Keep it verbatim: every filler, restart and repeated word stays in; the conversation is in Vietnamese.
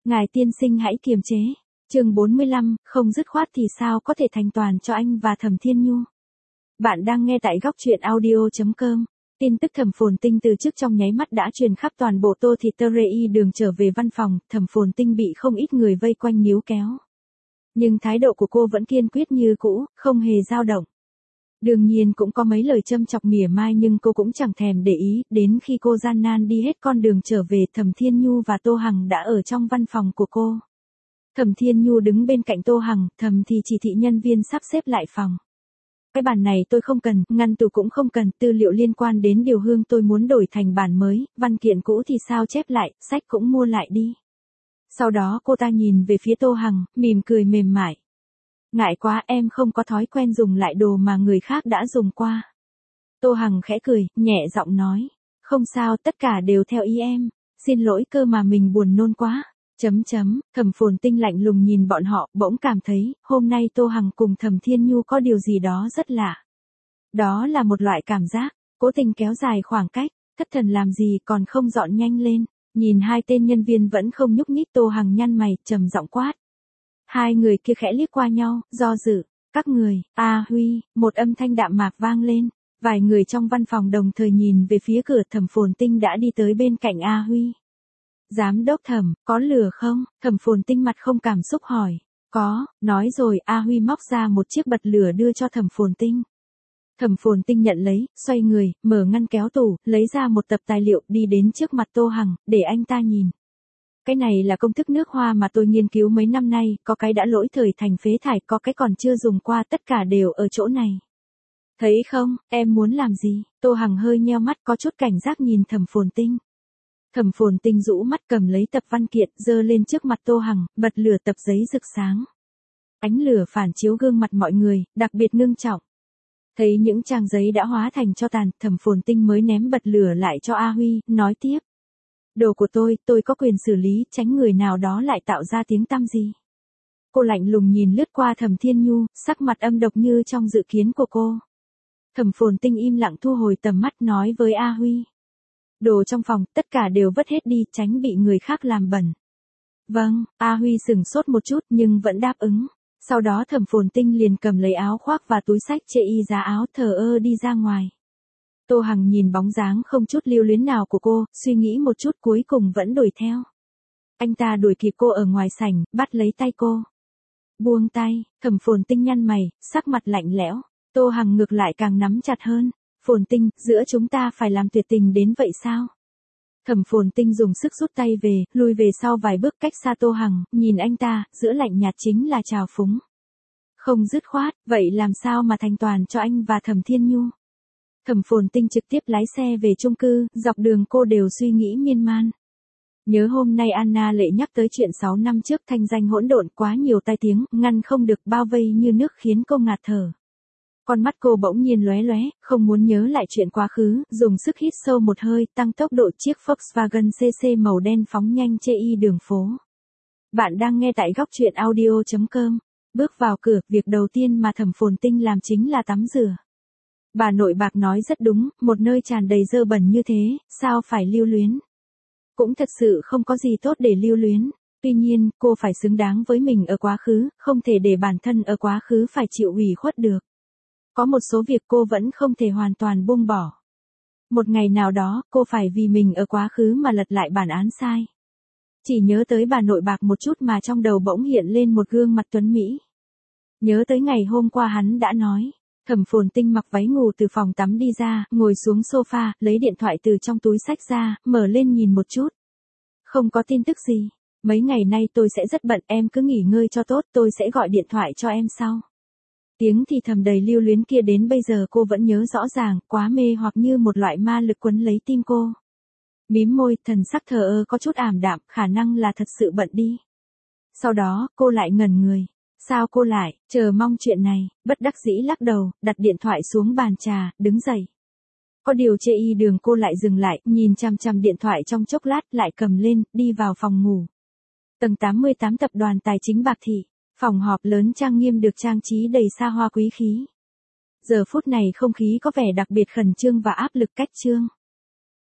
Ngài tiên sinh hãy kiềm chế. Chương bốn mươi lăm, không dứt khoát thì sao có thể thành toàn cho anh và Thẩm Thiên Nhu. Bạn đang nghe tại góc truyện audio chấm com. Tin tức Thẩm Phồn Tinh từ trước trong nháy mắt đã truyền khắp toàn bộ Tô Thị Tơ Rê Y đường trở về văn phòng, Thẩm Phồn Tinh bị không ít người vây quanh níu kéo. Nhưng thái độ của cô vẫn kiên quyết như cũ, không hề dao động. Đương nhiên cũng có mấy lời châm chọc mỉa mai nhưng cô cũng chẳng thèm để ý, đến khi cô gian nan đi hết con đường trở về, Thẩm Thiên Nhu và Tô Hằng đã ở trong văn phòng của cô. Thẩm Thiên Nhu đứng bên cạnh Tô Hằng, thầm thì chỉ thị nhân viên sắp xếp lại phòng. Cái bản này tôi không cần, ngăn tủ cũng không cần, tư liệu liên quan đến điều hương tôi muốn đổi thành bản mới, văn kiện cũ thì sao chép lại, sách cũng mua lại đi. Sau đó cô ta nhìn về phía Tô Hằng, mỉm cười mềm mại. Ngại quá, em không có thói quen dùng lại đồ mà người khác đã dùng qua. Tô Hằng khẽ cười, nhẹ giọng nói. Không sao, tất cả đều theo ý em. Xin lỗi cơ mà mình buồn nôn quá. Chấm chấm, Thẩm Phồn Tinh lạnh lùng nhìn bọn họ, bỗng cảm thấy, hôm nay Tô Hằng cùng Thẩm Thiên Nhu có điều gì đó rất lạ. Đó là một loại cảm giác, cố tình kéo dài khoảng cách, thất thần làm gì còn không dọn nhanh lên. Nhìn hai tên nhân viên vẫn không nhúc nhích, Tô Hằng nhăn mày, trầm giọng quát. Hai người kia khẽ liếc qua nhau, do dự. Các người, A Huy, một âm thanh đạm mạc vang lên. Vài người trong văn phòng đồng thời nhìn về phía cửa, Thẩm Phồn Tinh đã đi tới bên cạnh A Huy. Giám đốc Thẩm, có lửa không? Thẩm Phồn Tinh mặt không cảm xúc hỏi. Có, nói rồi, A Huy móc ra một chiếc bật lửa đưa cho Thẩm Phồn Tinh. Thẩm Phồn Tinh nhận lấy, xoay người, mở ngăn kéo tủ, lấy ra một tập tài liệu, đi đến trước mặt Tô Hằng, để anh ta nhìn. Cái này là công thức nước hoa mà tôi nghiên cứu mấy năm nay, có cái đã lỗi thời thành phế thải, có cái còn chưa dùng qua, tất cả đều ở chỗ này. Thấy không, em muốn làm gì? Tô Hằng hơi nheo mắt, có chút cảnh giác nhìn Thẩm Phồn Tinh. Thẩm Phồn Tinh rũ mắt cầm lấy tập văn kiện, giơ lên trước mặt Tô Hằng, bật lửa tập giấy rực sáng. Ánh lửa phản chiếu gương mặt mọi người, đặc biệt ngưng trọng. Thấy những trang giấy đã hóa thành tro tàn, Thẩm Phồn Tinh mới ném bật lửa lại cho A Huy, nói tiếp. Đồ của tôi, tôi có quyền xử lý, tránh người nào đó lại tạo ra tiếng tăm gì. Cô lạnh lùng nhìn lướt qua Thẩm Thiên Nhu, sắc mặt âm độc như trong dự kiến của cô. Thẩm Phồn Tinh im lặng thu hồi tầm mắt, nói với A Huy. Đồ trong phòng, tất cả đều vứt hết đi, tránh bị người khác làm bẩn. Vâng, A Huy sửng sốt một chút nhưng vẫn đáp ứng. Sau đó Thẩm Phồn Tinh liền cầm lấy áo khoác và túi xách chê y giá áo, thờ ơ đi ra ngoài. Tô Hằng nhìn bóng dáng không chút lưu luyến nào của cô, suy nghĩ một chút cuối cùng vẫn đuổi theo. Anh ta đuổi kịp cô ở ngoài sảnh, bắt lấy tay cô. Buông tay, Thẩm Phồn Tinh nhăn mày, sắc mặt lạnh lẽo. Tô Hằng ngược lại càng nắm chặt hơn. Phồn Tinh, giữa chúng ta phải làm tuyệt tình đến vậy sao? Thẩm Phồn Tinh dùng sức rút tay về, lùi về sau vài bước cách xa Tô Hằng, nhìn anh ta, giữa lạnh nhạt chính là trào phúng. Không dứt khoát, vậy làm sao mà thành toàn cho anh và Thẩm Thiên Nhu? Thẩm Phồn Tinh trực tiếp lái xe về chung cư, dọc đường cô đều suy nghĩ miên man. Nhớ hôm nay Anna Lệ nhắc tới chuyện sáu năm trước, thanh danh hỗn độn, quá nhiều tai tiếng, ngăn không được, bao vây như nước khiến cô ngạt thở. Con mắt cô bỗng nhiên lóe lóe, không muốn nhớ lại chuyện quá khứ, dùng sức hít sâu một hơi, tăng tốc độ, chiếc Volkswagen xê xê màu đen phóng nhanh chê y đường phố. Bạn đang nghe tại góc truyện audio chấm com. Bước vào cửa, việc đầu tiên mà Thẩm Phồn Tinh làm chính là tắm rửa. Bà nội bạc nói rất đúng, một nơi tràn đầy dơ bẩn như thế, sao phải lưu luyến. Cũng thật sự không có gì tốt để lưu luyến. Tuy nhiên, cô phải xứng đáng với mình ở quá khứ, không thể để bản thân ở quá khứ phải chịu ủy khuất được. Có một số việc cô vẫn không thể hoàn toàn buông bỏ. Một ngày nào đó, cô phải vì mình ở quá khứ mà lật lại bản án sai. Chỉ nhớ tới bà nội bạc một chút mà trong đầu bỗng hiện lên một gương mặt tuấn Mỹ. Nhớ tới ngày hôm qua hắn đã nói. Thẩm Phồn Tinh mặc váy ngủ từ phòng tắm đi ra, ngồi xuống sofa, lấy điện thoại từ trong túi xách ra, mở lên nhìn một chút. Không có tin tức gì. Mấy ngày nay tôi sẽ rất bận, em cứ nghỉ ngơi cho tốt, tôi sẽ gọi điện thoại cho em sau. Tiếng thì thầm đầy lưu luyến kia đến bây giờ cô vẫn nhớ rõ ràng, quá mê hoặc như một loại ma lực quấn lấy tim cô. Mím môi, thần sắc thờ ơ có chút ảm đạm, khả năng là thật sự bận đi. Sau đó, cô lại ngẩn người. Sao cô lại, chờ mong chuyện này, bất đắc dĩ lắc đầu, đặt điện thoại xuống bàn trà, đứng dậy. Có điều chê y đường cô lại dừng lại, nhìn chằm chằm điện thoại trong chốc lát, lại cầm lên, đi vào phòng ngủ. Tầng tám mươi tám tập đoàn Tài chính Bạc Thị. Phòng họp lớn trang nghiêm được trang trí đầy xa hoa quý khí. Giờ phút này không khí có vẻ đặc biệt khẩn trương và áp lực cách trương.